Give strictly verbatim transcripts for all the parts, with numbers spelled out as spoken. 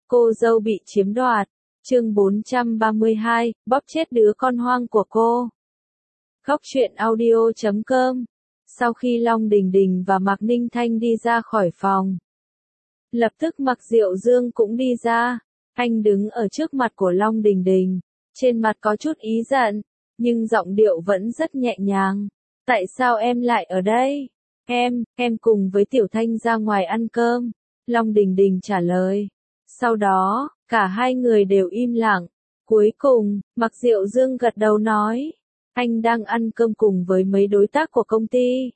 cô dâu bị chiếm đoạt. Chương bốn trăm ba mươi hai, bóp chết đứa con hoang của cô. Góc truyện audio chấm com. Sau khi Long Đình Đình và Mạc Ninh Thanh đi ra khỏi phòng, lập tức Mạc Diệu Dương cũng đi ra. Anh đứng ở trước mặt của Long Đình Đình, trên mặt có chút ý giận, nhưng giọng điệu vẫn rất nhẹ nhàng. Tại sao em lại ở đây? Em, em cùng với Tiểu Thanh ra ngoài ăn cơm. Long Đình Đình trả lời. Sau đó, cả hai người đều im lặng. Cuối cùng, Mạc Diệu Dương gật đầu nói. Anh đang ăn cơm cùng với mấy đối tác của công ty.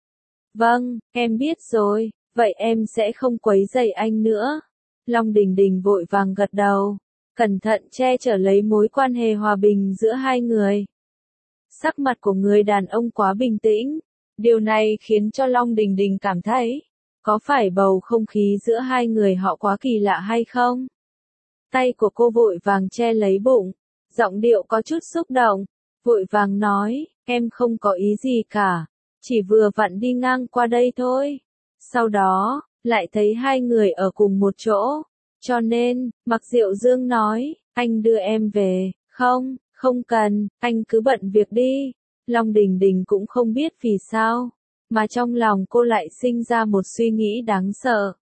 Vâng, em biết rồi, vậy em sẽ không quấy rầy anh nữa. Long Đình Đình vội vàng gật đầu, cẩn thận che chở lấy mối quan hệ hòa bình giữa hai người. Sắc mặt của người đàn ông quá bình tĩnh, điều này khiến cho Long Đình Đình cảm thấy, có phải bầu không khí giữa hai người họ quá kỳ lạ hay không? Tay của cô vội vàng che lấy bụng, giọng điệu có chút xúc động, vội vàng nói, em không có ý gì cả, chỉ vừa vặn đi ngang qua đây thôi. Sau đó, lại thấy hai người ở cùng một chỗ, cho nên, Mạc Diệu Dương nói, anh đưa em về. Không, không cần, anh cứ bận việc đi. Long Đình Đình cũng không biết vì sao, mà trong lòng cô lại sinh ra một suy nghĩ đáng sợ.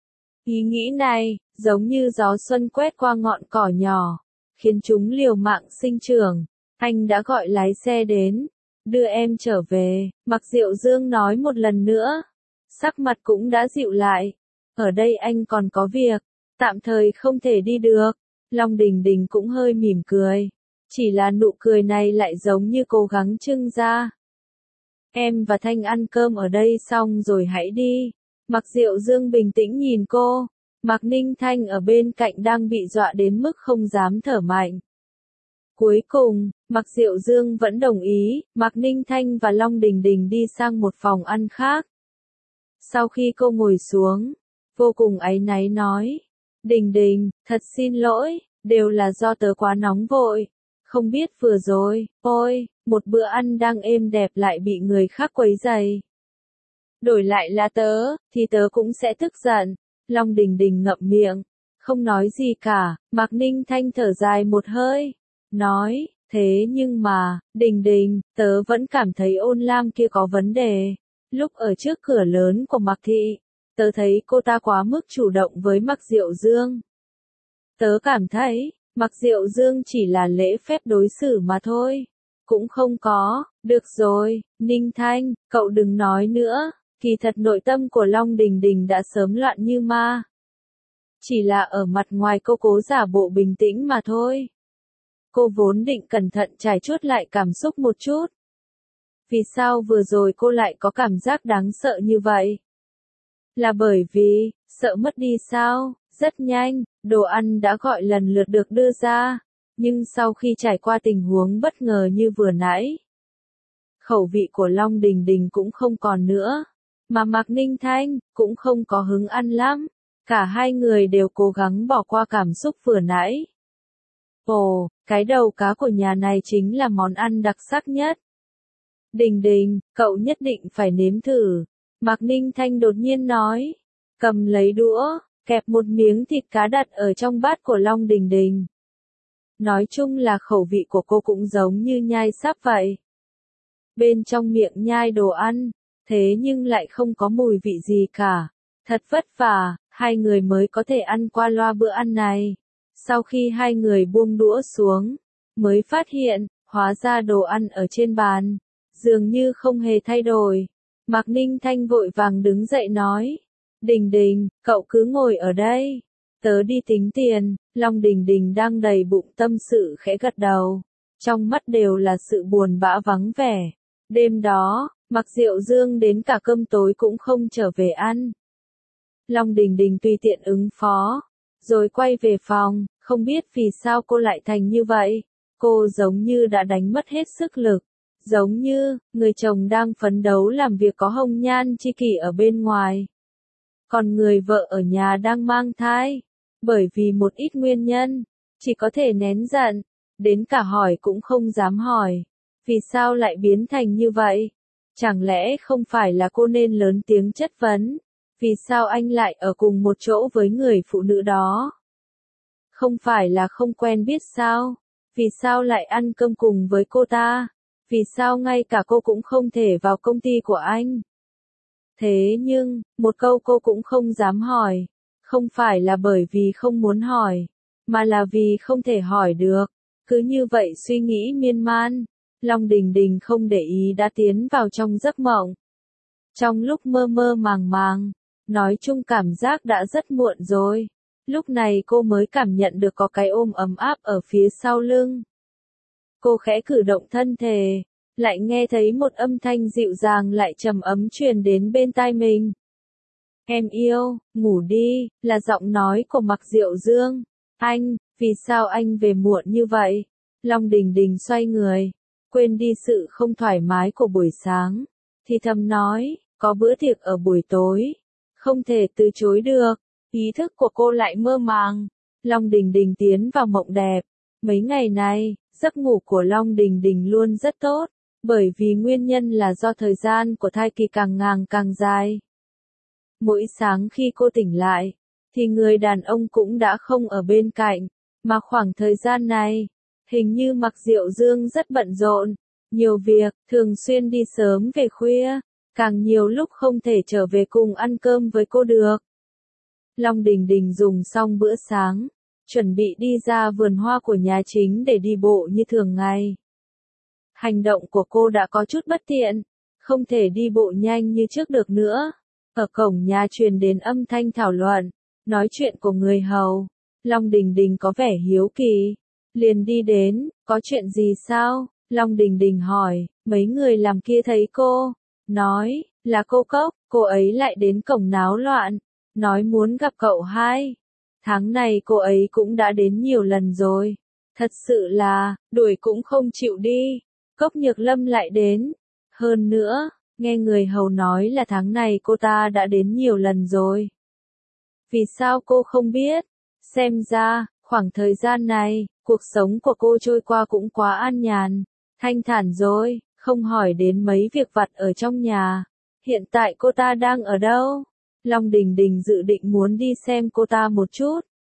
Ý nghĩ này, giống như gió xuân quét qua ngọn cỏ nhỏ, khiến chúng liều mạng sinh trưởng. Anh đã gọi lái xe đến, đưa em trở về. Mạc Diệu Dương nói một lần nữa, sắc mặt cũng đã dịu lại. Ở đây anh còn có việc, tạm thời không thể đi được. Long Đình Đình cũng hơi mỉm cười, chỉ là nụ cười này lại giống như cố gắng trưng ra. Em và Thanh ăn cơm ở đây xong rồi hãy đi. Mạc Diệu Dương bình tĩnh nhìn cô. Mạc Ninh Thanh ở bên cạnh đang bị dọa đến mức không dám thở mạnh. Cuối cùng, Mạc Diệu Dương vẫn đồng ý, Mạc Ninh Thanh và Long Đình Đình đi sang một phòng ăn khác. Sau khi cô ngồi xuống, vô cùng áy náy nói, Đình Đình, thật xin lỗi, đều là do tớ quá nóng vội. Không biết vừa rồi, ôi, một bữa ăn đang êm đẹp lại bị người khác quấy rầy. Đổi lại là tớ, thì tớ cũng sẽ tức giận. Long Đình Đình ngậm miệng, không nói gì cả. Mạc Ninh Thanh thở dài một hơi, nói, thế nhưng mà, Đình Đình, tớ vẫn cảm thấy Ôn Lam kia có vấn đề. Lúc ở trước cửa lớn của Mạc Thị, tớ thấy cô ta quá mức chủ động với Mạc Diệu Dương. Tớ cảm thấy, Mạc Diệu Dương chỉ là lễ phép đối xử mà thôi. Cũng không có, được rồi, Ninh Thanh, cậu đừng nói nữa. Kỳ thật nội tâm của Long Đình Đình đã sớm loạn như ma. Chỉ là ở mặt ngoài cô cố giả bộ bình tĩnh mà thôi. Cô vốn định cẩn thận trải chuốt lại cảm xúc một chút. Vì sao vừa rồi cô lại có cảm giác đáng sợ như vậy? Là bởi vì, sợ mất đi sao? Rất nhanh, đồ ăn đã gọi lần lượt được đưa ra. Nhưng sau khi trải qua tình huống bất ngờ như vừa nãy, khẩu vị của Long Đình Đình cũng không còn nữa. Mà Mạc Ninh Thanh, cũng không có hứng ăn lắm. Cả hai người đều cố gắng bỏ qua cảm xúc vừa nãy. Ồ, cái đầu cá của nhà này chính là món ăn đặc sắc nhất. Đình Đình, cậu nhất định phải nếm thử. Mạc Ninh Thanh đột nhiên nói. Cầm lấy đũa, kẹp một miếng thịt cá đặt ở trong bát của Long Đình Đình. Nói chung là khẩu vị của cô cũng giống như nhai sáp vậy. Bên trong miệng nhai đồ ăn, thế nhưng lại không có mùi vị gì cả. Thật vất vả, hai người mới có thể ăn qua loa bữa ăn này. Sau khi hai người buông đũa xuống, mới phát hiện, hóa ra đồ ăn ở trên bàn, dường như không hề thay đổi. Mạc Ninh Thanh vội vàng đứng dậy nói, Đình Đình, cậu cứ ngồi ở đây, tớ đi tính tiền. Long Đình Đình đang đầy bụng tâm sự khẽ gật đầu, trong mắt đều là sự buồn bã vắng vẻ. Đêm đó, Mạc Diệu Dương đến cả cơm tối cũng không trở về ăn. Long Đình Đình tùy tiện ứng phó, rồi quay về phòng, không biết vì sao cô lại thành như vậy. Cô giống như đã đánh mất hết sức lực, giống như, người chồng đang phấn đấu làm việc có hồng nhan chi kỷ ở bên ngoài. Còn người vợ ở nhà đang mang thai, bởi vì một ít nguyên nhân, chỉ có thể nén giận, đến cả hỏi cũng không dám hỏi. Vì sao lại biến thành như vậy? Chẳng lẽ không phải là cô nên lớn tiếng chất vấn? Vì sao anh lại ở cùng một chỗ với người phụ nữ đó? Không phải là không quen biết sao? Vì sao lại ăn cơm cùng với cô ta? Vì sao ngay cả cô cũng không thể vào công ty của anh? Thế nhưng, một câu cô cũng không dám hỏi. Không phải là bởi vì không muốn hỏi, mà là vì không thể hỏi được. Cứ như vậy suy nghĩ miên man, Long Đình Đình không để ý đã tiến vào trong giấc mộng. Trong lúc mơ mơ màng màng, nói chung cảm giác đã rất muộn rồi. Lúc này cô mới cảm nhận được có cái ôm ấm áp ở phía sau lưng. Cô khẽ cử động thân thể, lại nghe thấy một âm thanh dịu dàng lại trầm ấm truyền đến bên tai mình. Em yêu, ngủ đi, là giọng nói của Mạc Diệu Dương. Anh, vì sao anh về muộn như vậy? Long Đình Đình xoay người, quên đi sự không thoải mái của buổi sáng. Thì thầm nói, có bữa tiệc ở buổi tối. Không thể từ chối được. Ý thức của cô lại mơ màng. Long Đình Đình tiến vào mộng đẹp. Mấy ngày này, giấc ngủ của Long Đình Đình luôn rất tốt. Bởi vì nguyên nhân là do thời gian của thai kỳ càng ngàng càng dài. Mỗi sáng khi cô tỉnh lại, thì người đàn ông cũng đã không ở bên cạnh. Mà khoảng thời gian này, hình như Mạc Diệu Dương rất bận rộn. Nhiều việc, thường xuyên đi sớm về khuya. Càng nhiều lúc không thể trở về cùng ăn cơm với cô được. Long Đình Đình dùng xong bữa sáng, chuẩn bị đi ra vườn hoa của nhà chính để đi bộ như thường ngày. Hành động của cô đã có chút bất tiện, không thể đi bộ nhanh như trước được nữa. Ở cổng nhà truyền đến âm thanh thảo luận, nói chuyện của người hầu. Long Đình Đình có vẻ hiếu kỳ, liền đi đến, có chuyện gì sao? Long Đình Đình hỏi, mấy người làm kia thấy cô, nói, là cô Cốc, cô ấy lại đến cổng náo loạn, nói muốn gặp cậu hai. Tháng này cô ấy cũng đã đến nhiều lần rồi, thật sự là, đuổi cũng không chịu đi. Cốc Nhược Lâm lại đến, hơn nữa, nghe người hầu nói là tháng này cô ta đã đến nhiều lần rồi. Vì sao cô không biết? Xem ra, khoảng thời gian này, cuộc sống của cô trôi qua cũng quá an nhàn, thanh thản rồi, không hỏi đến mấy việc vặt ở trong nhà. Hiện tại cô ta đang ở đâu? Long Đình Đình dự định muốn đi xem cô ta một chút.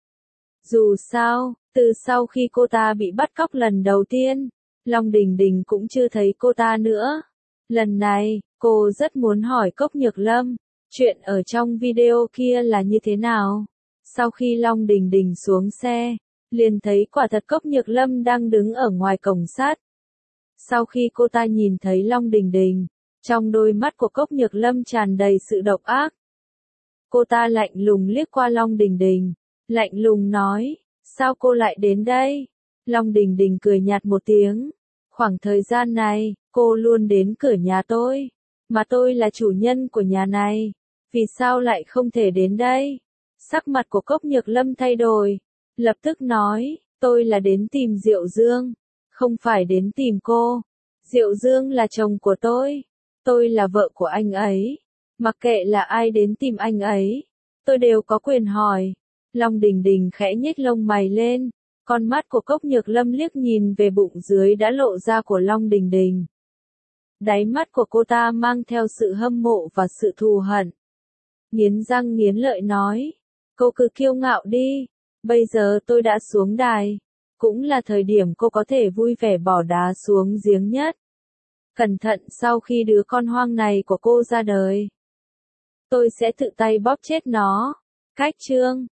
Dù sao, từ sau khi cô ta bị bắt cóc lần đầu tiên, Long Đình Đình cũng chưa thấy cô ta nữa. Lần này, cô rất muốn hỏi Cốc Nhược Lâm, chuyện ở trong video kia là như thế nào? Sau khi Long Đình Đình xuống xe, liền thấy quả thật Cốc Nhược Lâm đang đứng ở ngoài cổng sắt. Sau khi cô ta nhìn thấy Long Đình Đình, trong đôi mắt của Cốc Nhược Lâm tràn đầy sự độc ác. Cô ta lạnh lùng liếc qua Long Đình Đình, lạnh lùng nói, sao cô lại đến đây? Long Đình Đình cười nhạt một tiếng, khoảng thời gian này, cô luôn đến cửa nhà tôi, mà tôi là chủ nhân của nhà này, vì sao lại không thể đến đây? Sắc mặt của Cốc Nhược Lâm thay đổi, lập tức nói, tôi là đến tìm Diệu Dương, không phải đến tìm cô. Diệu Dương là chồng của tôi, tôi là vợ của anh ấy, mặc kệ là ai đến tìm anh ấy, tôi đều có quyền hỏi. Long Đình Đình khẽ nhếch lông mày lên, con mắt của Cốc Nhược Lâm liếc nhìn về bụng dưới đã lộ ra của Long Đình Đình. Đáy mắt của cô ta mang theo sự hâm mộ và sự thù hận. Nghiến răng nghiến lợi nói, cô cứ kiêu ngạo đi, bây giờ tôi đã xuống đài, cũng là thời điểm cô có thể vui vẻ bỏ đá xuống giếng nhất. Cẩn thận sau khi đứa con hoang này của cô ra đời, tôi sẽ tự tay bóp chết nó. Cách chương